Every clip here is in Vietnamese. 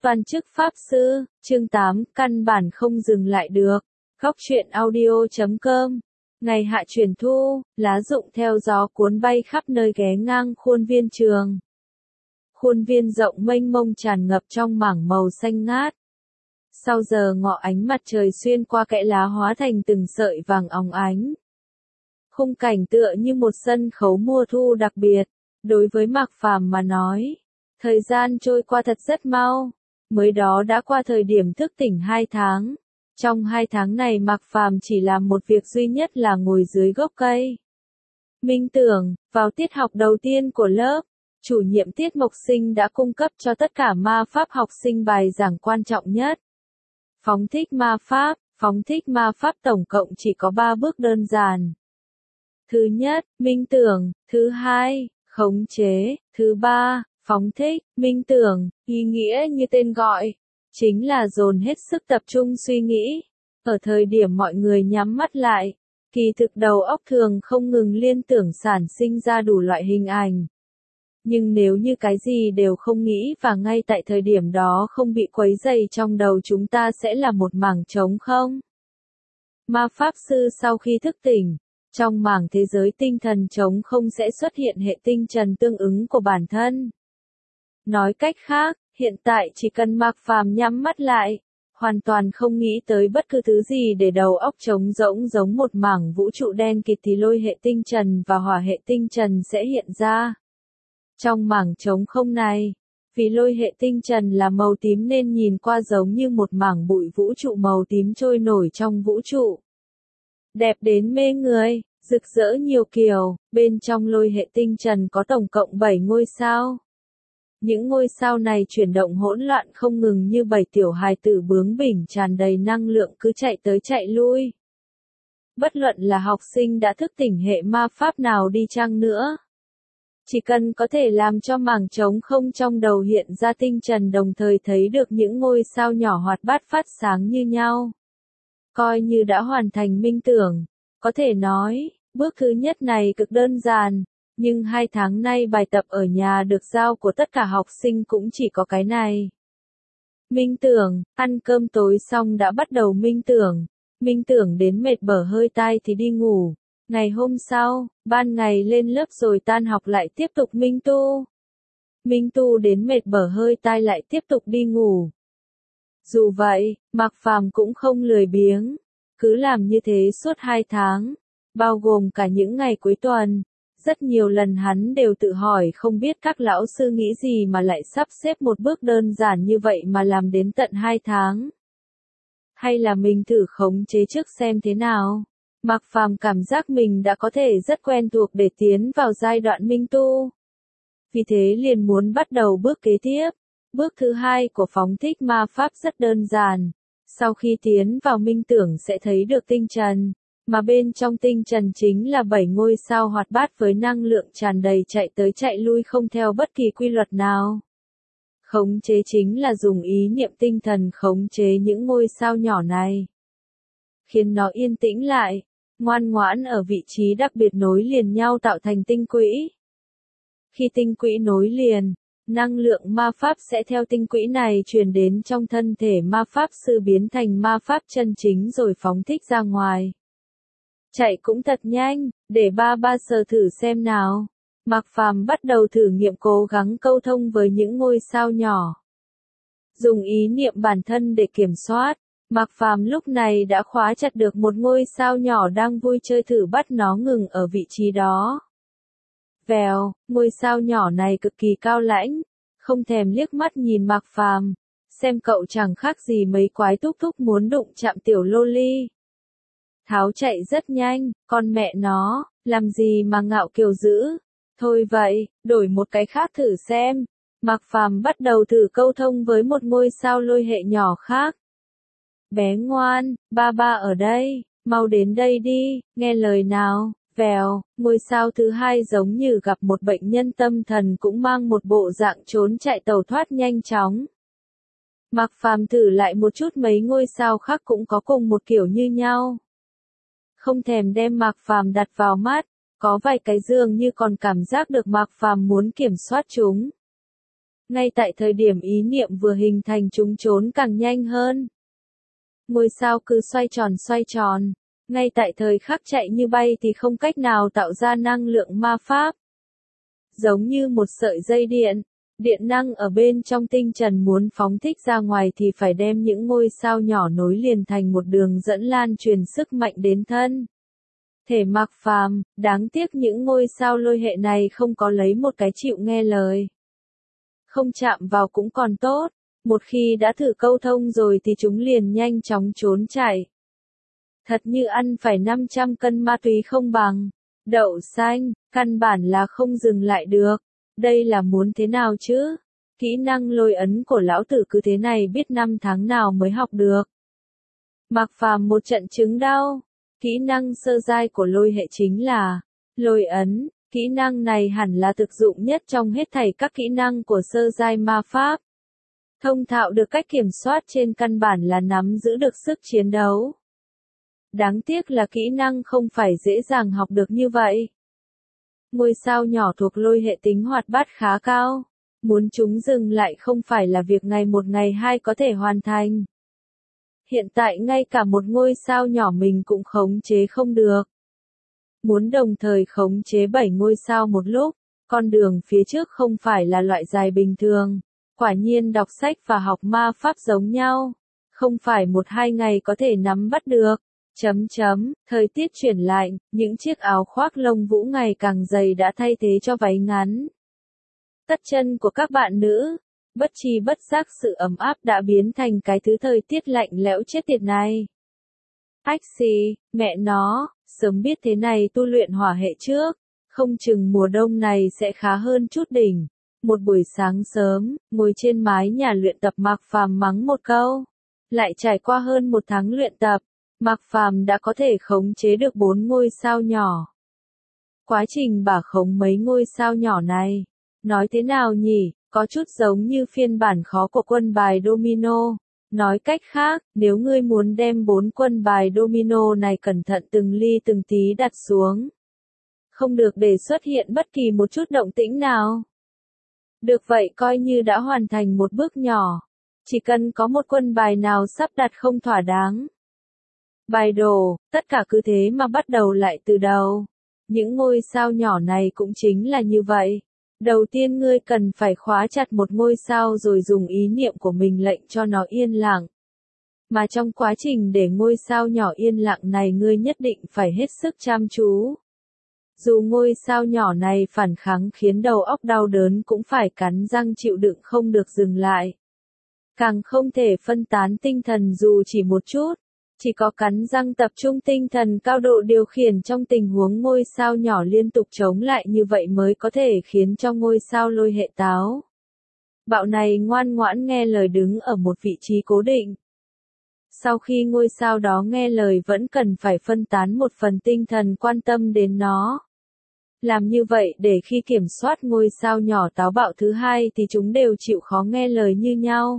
Toàn chức Pháp Sư, chương 8, căn bản không dừng lại được. Góc truyện audio.com. Ngày hạ chuyển thu, lá rụng theo gió cuốn bay khắp nơi ghé ngang khuôn viên trường. Khuôn viên rộng mênh mông tràn ngập trong mảng màu xanh ngát. Sau giờ ngọ ánh mặt trời xuyên qua kẽ lá hóa thành từng sợi vàng óng ánh. Khung cảnh tựa như một sân khấu mùa thu đặc biệt. Đối với Mạc Phàm mà nói, thời gian trôi qua thật rất mau, mới đó đã qua thời điểm thức tỉnh 2 tháng. Trong 2 tháng này Mạc Phàm chỉ làm một việc duy nhất là ngồi dưới gốc cây. Minh tưởng, vào tiết học đầu tiên của lớp, chủ nhiệm Tiết Mộc Sinh đã cung cấp cho tất cả ma pháp học sinh bài giảng quan trọng nhất. Phóng thích ma pháp tổng cộng chỉ có 3 bước đơn giản. Thứ nhất, minh tưởng, thứ hai, khống chế, thứ ba, phóng thích. Minh tưởng, ý nghĩa như tên gọi, chính là dồn hết sức tập trung suy nghĩ. Ở thời điểm mọi người nhắm mắt lại, kỳ thực đầu óc thường không ngừng liên tưởng sản sinh ra đủ loại hình ảnh. Nhưng nếu như cái gì đều không nghĩ và ngay tại thời điểm đó không bị quấy rầy trong đầu chúng ta sẽ là một mảng trống không. Ma Pháp Sư sau khi thức tỉnh, trong mảng thế giới tinh thần trống không sẽ xuất hiện hệ tinh trần tương ứng của bản thân. Nói cách khác, hiện tại chỉ cần Mạc Phàm nhắm mắt lại, hoàn toàn không nghĩ tới bất cứ thứ gì để đầu óc trống rỗng giống một mảng vũ trụ đen kịt thì lôi hệ tinh trần và hỏa hệ tinh trần sẽ hiện ra. Trong mảng trống không này, vì lôi hệ tinh trần là màu tím nên nhìn qua giống như một mảng bụi vũ trụ màu tím trôi nổi trong vũ trụ. Đẹp đến mê người, rực rỡ nhiều kiểu, bên trong lôi hệ tinh trần có tổng cộng 7 ngôi sao. Những ngôi sao này chuyển động hỗn loạn không ngừng như 7 tiểu hài tử bướng bỉnh tràn đầy năng lượng cứ chạy tới chạy lui. Bất luận là học sinh đã thức tỉnh hệ ma pháp nào đi chăng nữa, chỉ cần có thể làm cho mảng trống không trong đầu hiện ra tinh trần đồng thời thấy được những ngôi sao nhỏ hoạt bát phát sáng như nhau, coi như đã hoàn thành minh tưởng. Có thể nói, bước thứ nhất này cực đơn giản, nhưng 2 tháng nay bài tập ở nhà được giao của tất cả học sinh cũng chỉ có cái này. Minh tưởng, ăn cơm tối xong đã bắt đầu minh tưởng đến mệt bở hơi tai thì đi ngủ. Ngày hôm sau, ban ngày lên lớp rồi tan học lại tiếp tục minh tu đến mệt bở hơi tai lại tiếp tục đi ngủ. Dù vậy, Mạc Phàm cũng không lười biếng, cứ làm như thế suốt 2 tháng, bao gồm cả những ngày cuối tuần. Rất nhiều lần hắn đều tự hỏi không biết các lão sư nghĩ gì mà lại sắp xếp một bước đơn giản như vậy mà làm đến tận 2 tháng. Hay là mình thử khống chế trước xem thế nào. Mạc Phàm cảm giác mình đã có thể rất quen thuộc để tiến vào giai đoạn minh tu. Vì thế liền muốn bắt đầu bước kế tiếp. Bước thứ hai của phóng thích ma pháp rất đơn giản. Sau khi tiến vào minh tưởng sẽ thấy được tinh trần, mà bên trong tinh trần chính là 7 ngôi sao hoạt bát với năng lượng tràn đầy chạy tới chạy lui không theo bất kỳ quy luật nào. Khống chế chính là dùng ý niệm tinh thần khống chế những ngôi sao nhỏ này, khiến nó yên tĩnh lại, ngoan ngoãn ở vị trí đặc biệt nối liền nhau tạo thành tinh quỹ. Khi tinh quỹ nối liền, năng lượng ma pháp sẽ theo tinh quỹ này truyền đến trong thân thể ma pháp sư biến thành ma pháp chân chính rồi phóng thích ra ngoài. Chạy cũng thật nhanh, để ba sờ thử xem nào. Mạc Phàm bắt đầu thử nghiệm cố gắng câu thông với những ngôi sao nhỏ. Dùng ý niệm bản thân để kiểm soát, Mạc Phàm lúc này đã khóa chặt được một ngôi sao nhỏ đang vui chơi thử bắt nó ngừng ở vị trí đó. Vèo, ngôi sao nhỏ này cực kỳ cao lãnh, không thèm liếc mắt nhìn Mạc Phàm, xem cậu chẳng khác gì mấy quái thúc thúc muốn đụng chạm tiểu loli. Tháo chạy rất nhanh, con mẹ nó, làm gì mà ngạo kiều dữ. Thôi vậy, đổi một cái khác thử xem. Mạc Phàm bắt đầu thử câu thông với một ngôi sao lôi hệ nhỏ khác. Bé ngoan, ba ở đây, mau đến đây đi, nghe lời nào. Vèo, ngôi sao thứ hai giống như gặp một bệnh nhân tâm thần cũng mang một bộ dạng trốn chạy tẩu thoát nhanh chóng. Mạc Phàm thử lại một chút mấy ngôi sao khác cũng có cùng một kiểu như nhau. Không thèm đem Mạc Phàm đặt vào mắt, có vài cái dường như còn cảm giác được Mạc Phàm muốn kiểm soát chúng. Ngay tại thời điểm ý niệm vừa hình thành chúng trốn càng nhanh hơn. Ngôi sao cứ xoay tròn. Ngay tại thời khắc chạy như bay thì không cách nào tạo ra năng lượng ma pháp. Giống như một sợi dây điện, điện năng ở bên trong tinh trần muốn phóng thích ra ngoài thì phải đem những ngôi sao nhỏ nối liền thành một đường dẫn lan truyền sức mạnh đến thân thể Mạc Phàm. Đáng tiếc những ngôi sao lôi hệ này không có lấy một cái chịu nghe lời. Không chạm vào cũng còn tốt, một khi đã thử câu thông rồi thì chúng liền nhanh chóng trốn chạy. Thật như ăn phải 500 cân ma túy không bằng. Đậu xanh, căn bản là không dừng lại được. Đây là muốn thế nào chứ? Kỹ năng lôi ấn của lão tử cứ thế này biết năm tháng nào mới học được. Mạc Phàm một trận chứng đau. Kỹ năng sơ giai của lôi hệ chính là lôi ấn. Kỹ năng này hẳn là thực dụng nhất trong hết thảy các kỹ năng của sơ giai ma pháp. Thông thạo được cách kiểm soát trên căn bản là nắm giữ được sức chiến đấu. Đáng tiếc là kỹ năng không phải dễ dàng học được như vậy. Ngôi sao nhỏ thuộc lôi hệ tính hoạt bát khá cao. Muốn chúng dừng lại không phải là việc ngày một ngày hai có thể hoàn thành. Hiện tại ngay cả một ngôi sao nhỏ mình cũng khống chế không được. Muốn đồng thời khống chế 7 ngôi sao một lúc, con đường phía trước không phải là loại dài bình thường. Quả nhiên đọc sách và học ma pháp giống nhau. Không phải 1-2 ngày có thể nắm bắt được. Thời tiết chuyển lạnh, những chiếc áo khoác lông vũ ngày càng dày đã thay thế cho váy ngắn. Tất chân của các bạn nữ, bất tri bất giác sự ấm áp đã biến thành cái thứ thời tiết lạnh lẽo chết tiệt này. Ách xì, mẹ nó, sớm biết thế này tu luyện hỏa hệ trước, không chừng mùa đông này sẽ khá hơn chút đỉnh. Một buổi sáng sớm, ngồi trên mái nhà luyện tập Mạc Phàm mắng một câu. Lại trải qua hơn 1 tháng luyện tập, Mạc Phàm đã có thể khống chế được 4 ngôi sao nhỏ. Quá trình bả khống mấy ngôi sao nhỏ này, nói thế nào nhỉ, có chút giống như phiên bản khó của quân bài domino. Nói cách khác, nếu ngươi muốn đem 4 quân bài domino này cẩn thận từng ly từng tí đặt xuống, không được để xuất hiện bất kỳ một chút động tĩnh nào. Được vậy coi như đã hoàn thành một bước nhỏ. Chỉ cần có một quân bài nào sắp đặt không thỏa đáng. Bài đồ, tất cả cứ thế mà bắt đầu lại từ đầu. Những ngôi sao nhỏ này cũng chính là như vậy. Đầu tiên ngươi cần phải khóa chặt một ngôi sao rồi dùng ý niệm của mình lệnh cho nó yên lặng. Mà trong quá trình để ngôi sao nhỏ yên lặng này ngươi nhất định phải hết sức chăm chú. Dù ngôi sao nhỏ này phản kháng khiến đầu óc đau đớn cũng phải cắn răng chịu đựng không được dừng lại. Càng không thể phân tán tinh thần dù chỉ một chút. Chỉ có cắn răng tập trung tinh thần cao độ điều khiển trong tình huống ngôi sao nhỏ liên tục chống lại như vậy mới có thể khiến cho ngôi sao lôi hệ táo bạo này ngoan ngoãn nghe lời đứng ở một vị trí cố định. Sau khi ngôi sao đó nghe lời vẫn cần phải phân tán một phần tinh thần quan tâm đến nó. Làm như vậy để khi kiểm soát ngôi sao nhỏ táo bạo thứ hai thì chúng đều chịu khó nghe lời như nhau.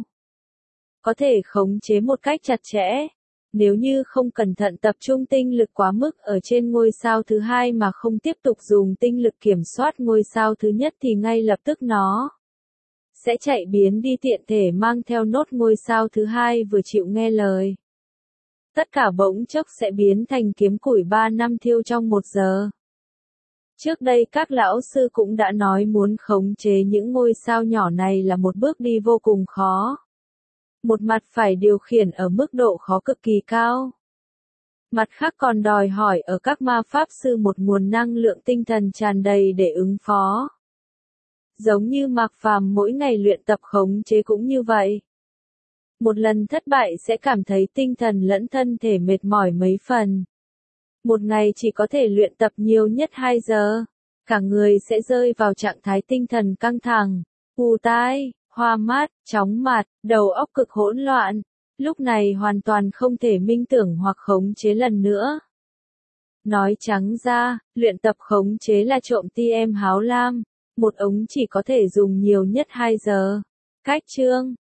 Có thể khống chế một cách chặt chẽ. Nếu như không cẩn thận tập trung tinh lực quá mức ở trên ngôi sao thứ hai mà không tiếp tục dùng tinh lực kiểm soát ngôi sao thứ nhất thì ngay lập tức nó sẽ chạy biến đi tiện thể mang theo nốt ngôi sao thứ hai vừa chịu nghe lời. Tất cả bỗng chốc sẽ biến thành kiếm củi 3 năm thiêu trong 1 giờ. Trước đây các lão sư cũng đã nói muốn khống chế những ngôi sao nhỏ này là một bước đi vô cùng khó. Một mặt phải điều khiển ở mức độ khó cực kỳ cao. Mặt khác còn đòi hỏi ở các ma pháp sư một nguồn năng lượng tinh thần tràn đầy để ứng phó. Giống như Mạc Phàm mỗi ngày luyện tập khống chế cũng như vậy. Một lần thất bại sẽ cảm thấy tinh thần lẫn thân thể mệt mỏi mấy phần. Một ngày chỉ có thể luyện tập nhiều nhất 2 giờ. Cả người sẽ rơi vào trạng thái tinh thần căng thẳng, ù tai, hoa mắt, chóng mặt, đầu óc cực hỗn loạn. Lúc này hoàn toàn không thể minh tưởng hoặc khống chế lần nữa. Nói trắng ra, luyện tập khống chế là trộm TM háo lam. Một ống chỉ có thể dùng nhiều nhất 2 giờ. Cách chương